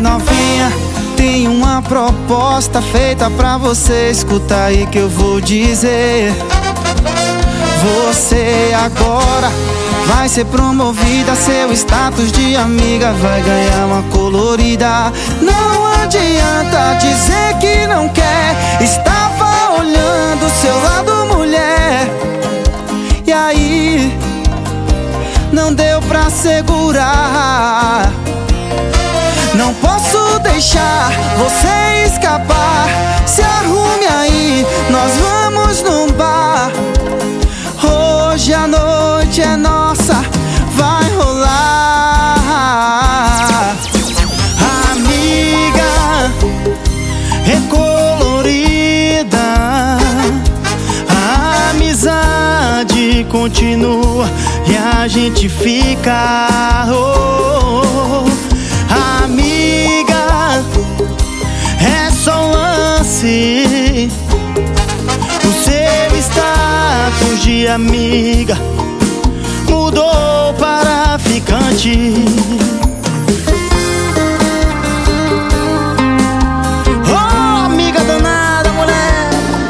novinha, tem uma proposta feita pra você. Escuta aí que eu vou dizer. Você agora vai ser promovida, seu status de amiga vai ganhar uma colorida. Não adianta dizer que não quer, estava olhando seu lado, mulher. E aí, não deu pra segurar. Não posso deixar você escapar. Se arrume aí, nós vamos num bar. Hoje a noite é nossa, vai rolar. Amiga, é colorida, a amizade continua e a gente fica. Amiga, é só um lance. O seu status de amiga mudou para ficante. Oh, amiga danada, mulher.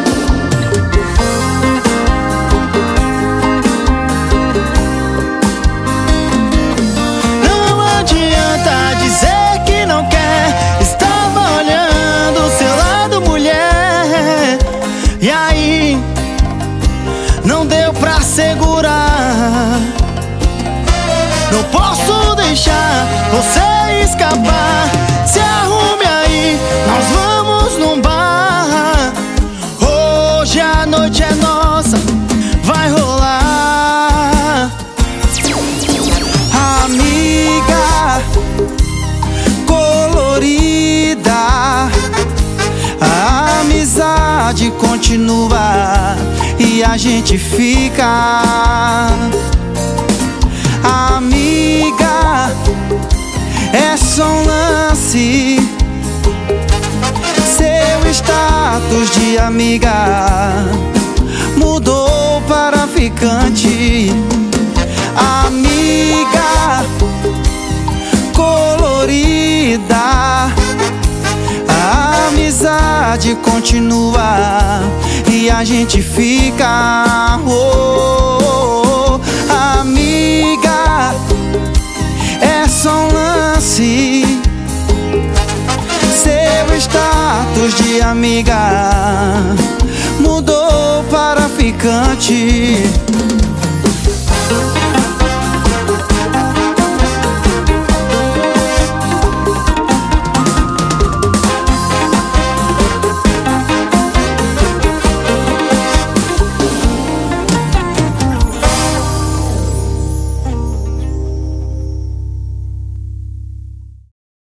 Não adianta dizer que não quer, estava olhando o seu lado, mulher. E aí, não deu pra segurar. Não posso deixar você escapar. Se arrume aí, nós vamos num bar. Hoje a noite é nossa, vai rolar. Amiga colorida, a amizade continua e a gente fica. Amiga, é só um lance. Seu status de amiga mudou para ficante. Amiga colorida, a amizade continua e a gente fica. Amiga, é só um lance. Seu status de amiga mudou para ficante.